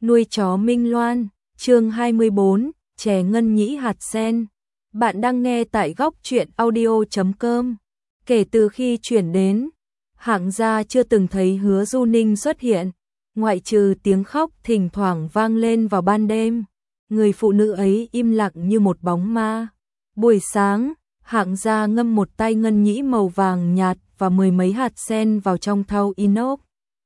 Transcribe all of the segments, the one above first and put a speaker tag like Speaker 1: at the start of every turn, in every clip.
Speaker 1: Nuôi chó Minh Loan, chương 24, chè ngân nhĩ hạt sen. Bạn đang nghe tại góc truyện audio.com. Kể từ khi chuyển đến, Hạng gia chưa từng thấy Hứa Du Ninh xuất hiện, ngoại trừ tiếng khóc thỉnh thoảng vang lên vào ban đêm. Người phụ nữ ấy im lặng như một bóng ma. Buổi sáng, Hạng gia ngâm một tay ngân nhĩ màu vàng nhạt và mười mấy hạt sen vào trong thau inox.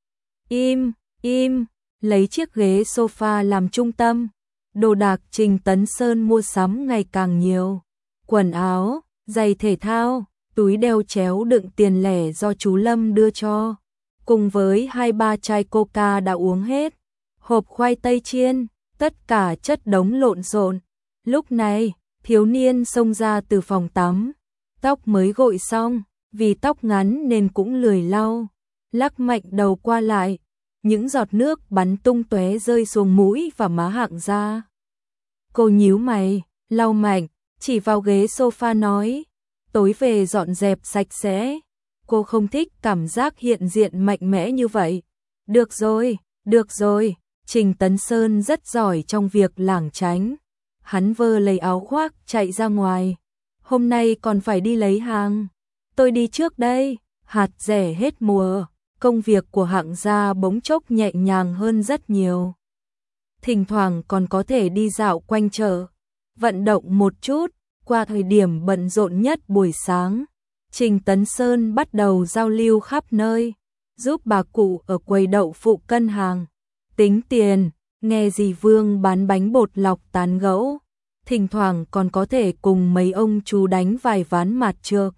Speaker 1: Im, lấy chiếc ghế sofa làm trung tâm. Đồ đạc Trình Tấn Sơn mua sắm ngày càng nhiều. Quần áo, giày thể thao, túi đeo chéo đựng tiền lẻ do chú Lâm đưa cho. Cùng với 2-3 chai coca đã uống hết. Hộp khoai tây chiên, tất cả chất đống lộn xộn. Lúc này, thiếu niên xông ra từ phòng tắm. Tóc mới gội xong, vì tóc ngắn nên cũng lười lau. Lắc mạnh đầu qua lại. Những giọt nước bắn tung tóe rơi xuống mũi và má Hạng gia. Cô nhíu mày, lau mạnh, chỉ vào ghế sofa nói, tối về dọn dẹp sạch sẽ. Cô không thích cảm giác hiện diện mạnh mẽ như vậy. Được rồi, Trình Tấn Sơn rất giỏi trong việc lảng tránh. Hắn vơ lấy áo khoác chạy ra ngoài. Hôm nay còn phải đi lấy hàng. Tôi đi trước đây, hạt rẻ hết mùa. Công việc của Hạng gia bỗng chốc nhẹ nhàng hơn rất nhiều. Thỉnh thoảng còn có thể đi dạo quanh chợ, vận động một chút. Qua thời điểm bận rộn nhất buổi sáng, Trình Tấn Sơn bắt đầu giao lưu khắp nơi, giúp bà cụ ở quầy đậu phụ cân hàng, tính tiền, nghe dì Vương bán bánh bột lọc tán gẫu. Thỉnh thoảng còn có thể cùng mấy ông chú đánh vài ván mạt trược.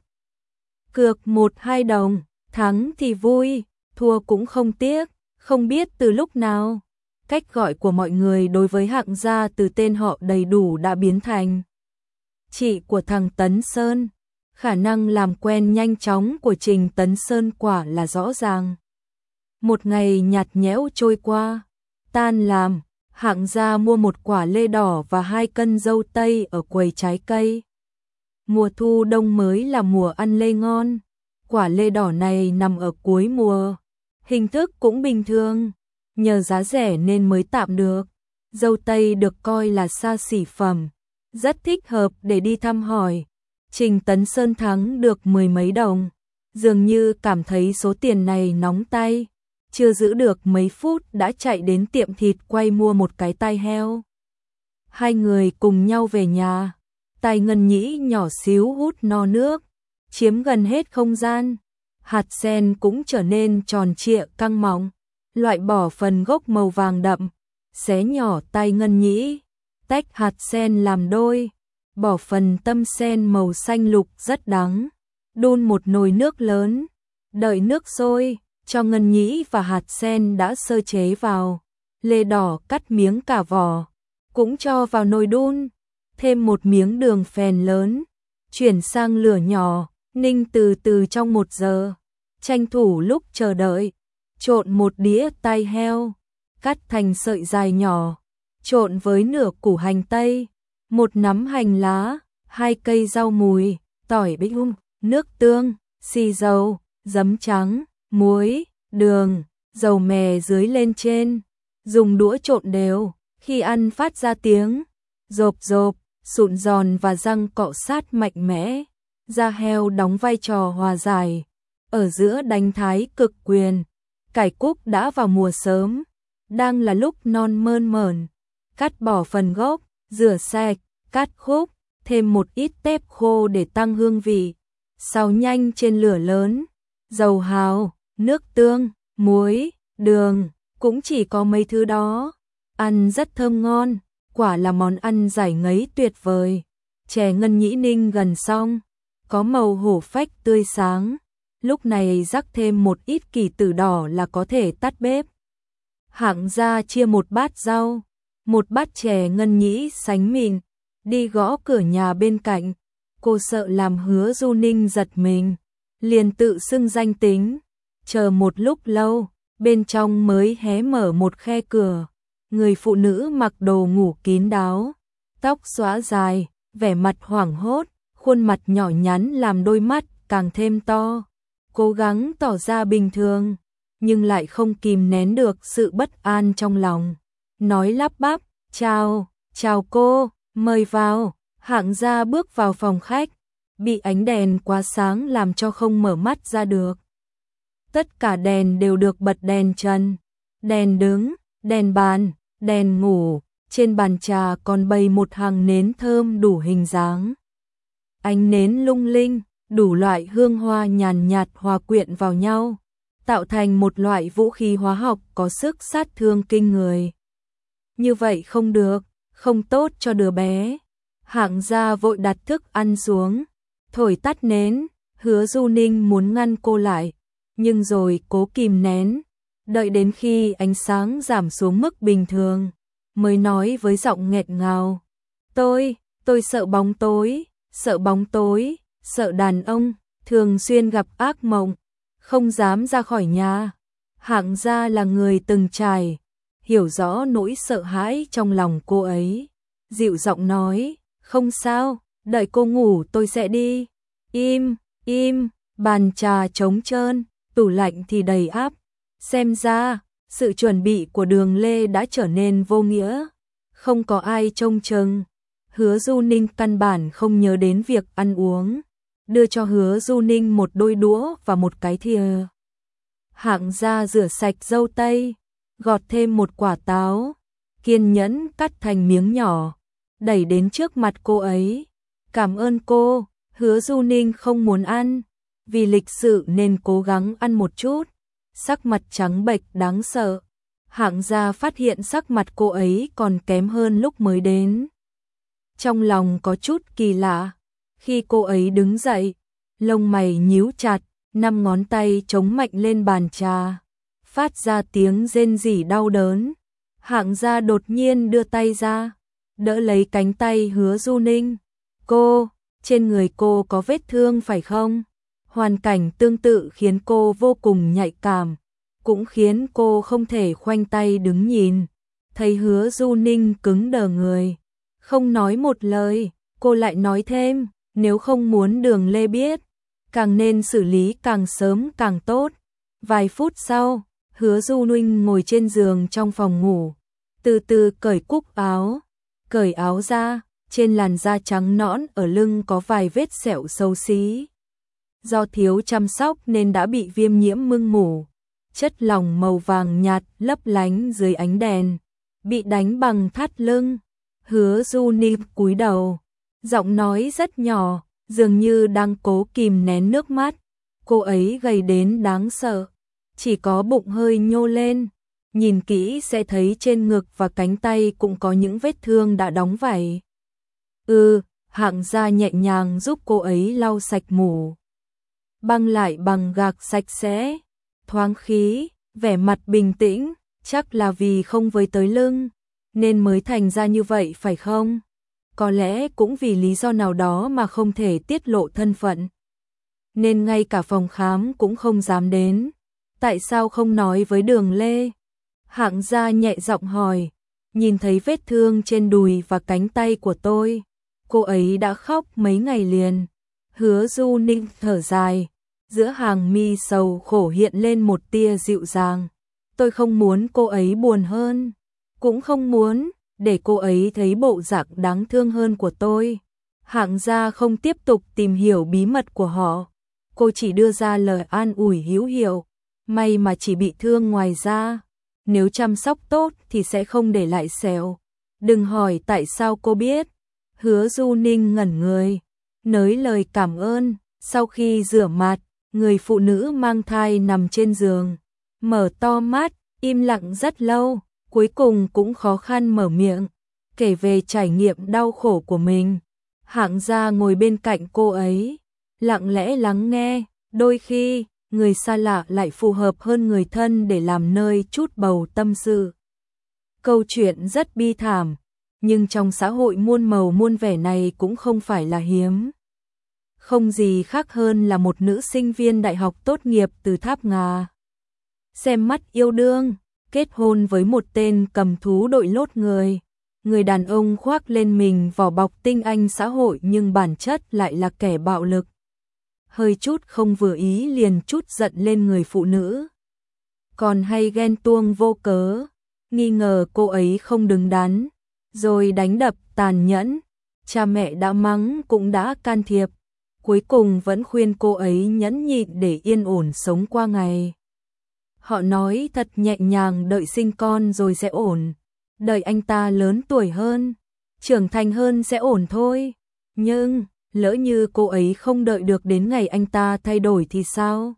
Speaker 1: Cược 1-2 đồng, thắng thì vui, thua cũng không tiếc. Không biết từ lúc nào, cách gọi của mọi người đối với Hạng gia từ tên họ đầy đủ đã biến thành chị của thằng Tấn Sơn. Khả năng làm quen nhanh chóng của Trình Tấn Sơn quả là rõ ràng. Một ngày nhạt nhẽo trôi qua, tan làm, Hạng gia mua một quả lê đỏ và 2 cân dâu tây ở quầy trái cây. Mùa thu đông mới là mùa ăn lê ngon. Quả lê đỏ này nằm ở cuối mùa, hình thức cũng bình thường, nhờ giá rẻ nên mới tạm được. Dâu tây được coi là xa xỉ phẩm, rất thích hợp để đi thăm hỏi. Trình Tấn Sơn thắng được 10 mấy đồng, dường như cảm thấy số tiền này nóng tay, chưa giữ được mấy phút đã chạy đến tiệm thịt quay mua một cái tai heo. Hai người cùng nhau về nhà, tai ngân nhĩ nhỏ xíu hút no nước, chiếm gần hết không gian. Hạt sen cũng trở nên tròn trịa căng mọng, loại bỏ phần gốc màu vàng đậm, xé nhỏ tai ngân nhĩ, tách hạt sen làm đôi, bỏ phần tâm sen màu xanh lục rất đắng, đun một nồi nước lớn, đợi nước sôi, cho ngân nhĩ và hạt sen đã sơ chế vào, lê đỏ cắt miếng cả vỏ, cũng cho vào nồi đun, thêm một miếng đường phèn lớn, chuyển sang lửa nhỏ, ninh từ từ trong 1 giờ. Tranh thủ lúc chờ đợi, trộn một đĩa tai heo, cắt thành sợi dài nhỏ, trộn với nửa củ hành tây, 1 nắm hành lá, 2 cây rau mùi, tỏi bích nước tương, xì dầu, giấm trắng, muối, đường, dầu mè dưới lên trên, dùng đũa trộn đều, khi ăn phát ra tiếng rộp rộp, sụn giòn và răng cọ sát mạnh mẽ. Da heo đóng vai trò hòa giải, ở giữa đánh thái cực quyền. Cải cúc đã vào mùa sớm, đang là lúc non mơn mởn, cắt bỏ phần gốc, rửa sạch, cắt khúc, thêm một ít tép khô để tăng hương vị. Xào nhanh trên lửa lớn, dầu hào, nước tương, muối, đường, cũng chỉ có mấy thứ đó. Ăn rất thơm ngon, quả là món ăn giải ngấy tuyệt vời. Chè ngân nhĩ ninh gần xong, có màu hổ phách tươi sáng. Lúc này rắc thêm một ít kỳ tử đỏ là có thể tắt bếp. Hạng gia chia một bát rau, một bát chè ngân nhĩ sánh mịn, đi gõ cửa nhà bên cạnh. Cô sợ làm Hứa Du Ninh giật mình, liền tự xưng danh tính. Chờ một lúc lâu, bên trong mới hé mở một khe cửa. Người phụ nữ mặc đồ ngủ kín đáo, tóc xõa dài, vẻ mặt hoảng hốt, khuôn mặt nhỏ nhắn làm đôi mắt càng thêm to. Cố gắng tỏ ra bình thường, nhưng lại không kìm nén được sự bất an trong lòng. nói lắp bắp, chào cô, mời vào. Hạng Gia bước vào phòng khách, bị ánh đèn quá sáng làm cho không mở mắt ra được. Tất cả đèn đều được bật đèn trần, đèn đứng, đèn bàn, đèn ngủ, trên bàn trà còn bày một hàng nến thơm đủ hình dáng. Ánh nến lung linh, đủ loại hương hoa nhàn nhạt hòa quyện vào nhau, tạo thành một loại vũ khí hóa học có sức sát thương kinh người. Như vậy không được, không tốt cho đứa bé. Hạng Gia vội đặt thức ăn xuống, thổi tắt nến. Hứa Du Ninh muốn ngăn cô lại, nhưng rồi cố kìm nén, đợi đến khi ánh sáng giảm xuống mức bình thường, mới nói với giọng nghẹt ngào, tôi sợ bóng tối, sợ đàn ông, thường xuyên gặp ác mộng, không dám ra khỏi nhà. Hạng Gia là người từng trải, hiểu rõ nỗi sợ hãi trong lòng cô ấy, dịu giọng nói, không sao, đợi cô ngủ tôi sẽ đi. Im, bàn trà trống trơn, tủ lạnh thì đầy ắp. Xem ra, sự chuẩn bị của Đường Lê đã trở nên vô nghĩa. Không có ai trông chừng. Hứa Du Ninh căn bản không nhớ đến việc ăn uống. Đưa cho Hứa Du Ninh một đôi đũa và một cái thìa. Hạng Gia rửa sạch dâu tây, gọt thêm một quả táo, kiên nhẫn cắt thành miếng nhỏ, đẩy đến trước mặt cô ấy. Cảm ơn cô. Hứa Du Ninh không muốn ăn, vì lịch sự nên cố gắng ăn một chút. Sắc mặt trắng bệch đáng sợ. Hạng Gia phát hiện sắc mặt cô ấy còn kém hơn lúc mới đến. Trong lòng có chút kỳ lạ. Khi cô ấy đứng dậy, lông mày nhíu chặt, 5 ngón tay chống mạnh lên bàn trà, phát ra tiếng rên rỉ đau đớn. Hạng Gia đột nhiên đưa tay ra, đỡ lấy cánh tay Hứa Du Ninh. Trên người cô có vết thương phải không? Hoàn cảnh tương tự khiến cô vô cùng nhạy cảm, cũng khiến cô không thể khoanh tay đứng nhìn. Thấy Hứa Du Ninh cứng đờ người, không nói một lời, cô lại nói thêm, nếu không muốn Đường Lê biết, càng nên xử lý càng sớm càng tốt. Vài phút sau, Hứa Du Ninh ngồi trên giường trong phòng ngủ, từ từ cởi cúc áo, cởi áo ra. Trên làn da trắng nõn ở lưng có vài vết sẹo xấu xí. Do thiếu chăm sóc nên đã bị viêm nhiễm mưng mủ. Chất lỏng màu vàng nhạt lấp lánh dưới ánh đèn, bị đánh bằng thắt lưng. Hứa Du Ninh cúi đầu, giọng nói rất nhỏ, dường như đang cố kìm nén nước mắt. Cô ấy gầy đến đáng sợ, chỉ có bụng hơi nhô lên. Nhìn kỹ sẽ thấy trên ngực và cánh tay cũng có những vết thương đã đóng vảy. Hạng Gia nhẹ nhàng giúp cô ấy lau sạch mủ, băng lại bằng gạc sạch sẽ, thoáng khí, vẻ mặt bình tĩnh, chắc là vì không với tới lưng, nên mới thành ra như vậy phải không? Có lẽ cũng vì lý do nào đó mà không thể tiết lộ thân phận, nên ngay cả phòng khám cũng không dám đến. Tại sao không nói với Đường Lê? Hạng Gia nhẹ giọng hỏi. Nhìn thấy vết thương trên đùi và cánh tay của tôi, cô ấy đã khóc mấy ngày liền. Hứa Du Ninh thở dài, giữa hàng mi sầu khổ hiện lên một tia dịu dàng. Tôi không muốn cô ấy buồn hơn, cũng không muốn để cô ấy thấy bộ dạng đáng thương hơn của tôi. Hạng Gia không tiếp tục tìm hiểu bí mật của họ, cô chỉ đưa ra lời an ủi hữu hiệu. May mà chỉ bị thương ngoài da, nếu chăm sóc tốt thì sẽ không để lại sẹo. Đừng hỏi tại sao cô biết. Hứa Du Ninh ngẩn người, nới lời cảm ơn. Sau khi rửa mặt, người phụ nữ mang thai nằm trên giường, mở to mắt, im lặng rất lâu, cuối cùng cũng khó khăn mở miệng, kể về trải nghiệm đau khổ của mình. Hạng Gia ngồi bên cạnh cô ấy, lặng lẽ lắng nghe. Đôi khi, người xa lạ lại phù hợp hơn người thân để làm nơi trút bầu tâm sự. Câu chuyện rất bi thảm, nhưng trong xã hội muôn màu muôn vẻ này cũng không phải là hiếm. Không gì khác hơn là một nữ sinh viên đại học tốt nghiệp từ Tháp Ngà, xem mắt yêu đương, kết hôn với một tên cầm thú đội lốt người. Người đàn ông khoác lên mình vỏ bọc tinh anh xã hội nhưng bản chất lại là kẻ bạo lực. Hơi chút không vừa ý liền chút giận lên người phụ nữ, còn hay ghen tuông vô cớ. nghi ngờ cô ấy không đứng đắn, rồi đánh đập tàn nhẫn. Cha mẹ đã mắng cũng đã can thiệp, cuối cùng vẫn khuyên cô ấy nhẫn nhịn để yên ổn sống qua ngày. Họ nói thật nhẹ nhàng, đợi sinh con rồi sẽ ổn, đợi anh ta lớn tuổi hơn, trưởng thành hơn sẽ ổn thôi. Nhưng, lỡ như cô ấy không đợi được đến ngày anh ta thay đổi thì sao?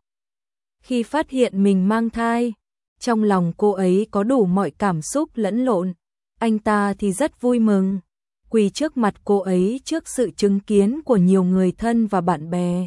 Speaker 1: Khi phát hiện mình mang thai, trong lòng cô ấy có đủ mọi cảm xúc lẫn lộn, anh ta thì rất vui mừng, quỳ trước mặt cô ấy trước sự chứng kiến của nhiều người thân và bạn bè.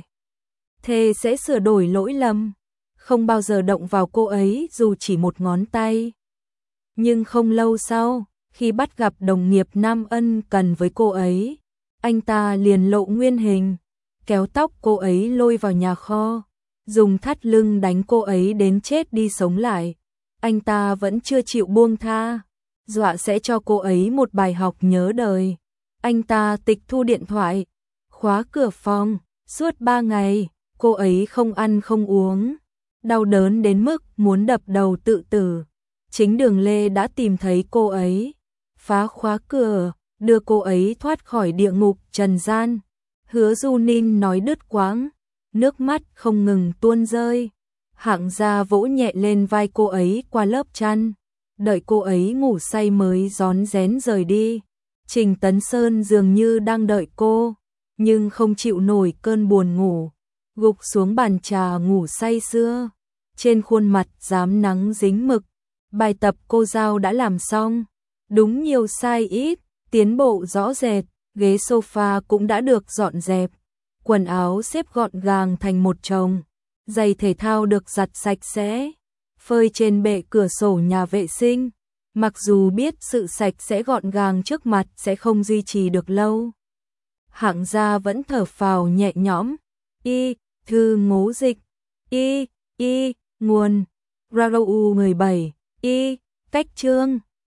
Speaker 1: Thề sẽ sửa đổi lỗi lầm, không bao giờ động vào cô ấy dù chỉ một ngón tay. Nhưng không lâu sau, khi bắt gặp đồng nghiệp Nam ân cần với cô ấy, anh ta liền lộ nguyên hình, kéo tóc cô ấy lôi vào nhà kho, dùng thắt lưng đánh cô ấy đến chết đi sống lại. Anh ta vẫn chưa chịu buông tha, dọa sẽ cho cô ấy một bài học nhớ đời. Anh ta tịch thu điện thoại, khóa cửa phòng, suốt 3 ngày, cô ấy không ăn không uống, đau đớn đến mức muốn đập đầu tự tử. Chính Đường Lê đã tìm thấy cô ấy, phá khóa cửa, đưa cô ấy thoát khỏi địa ngục trần gian. Hứa Du Ninh nói đứt quãng, nước mắt không ngừng tuôn rơi. Hạng Gia vỗ nhẹ lên vai cô ấy qua lớp chăn, đợi cô ấy ngủ say mới rón rén rời đi. Trình Tấn Sơn dường như đang đợi cô, nhưng không chịu nổi cơn buồn ngủ, gục xuống bàn trà ngủ say sưa. Trên khuôn mặt rám nắng dính mực, bài tập cô giao đã làm xong, đúng nhiều sai ít, tiến bộ rõ rệt. Ghế sofa cũng đã được dọn dẹp, quần áo xếp gọn gàng thành một chồng, giày thể thao được giặt sạch sẽ, phơi trên bệ cửa sổ nhà vệ sinh. Mặc dù biết sự sạch sẽ gọn gàng trước mặt sẽ không duy trì được lâu, Hạng Gia vẫn thở phào nhẹ nhõm. Thư ngố dịch. Nguồn RAU 17. Cách chương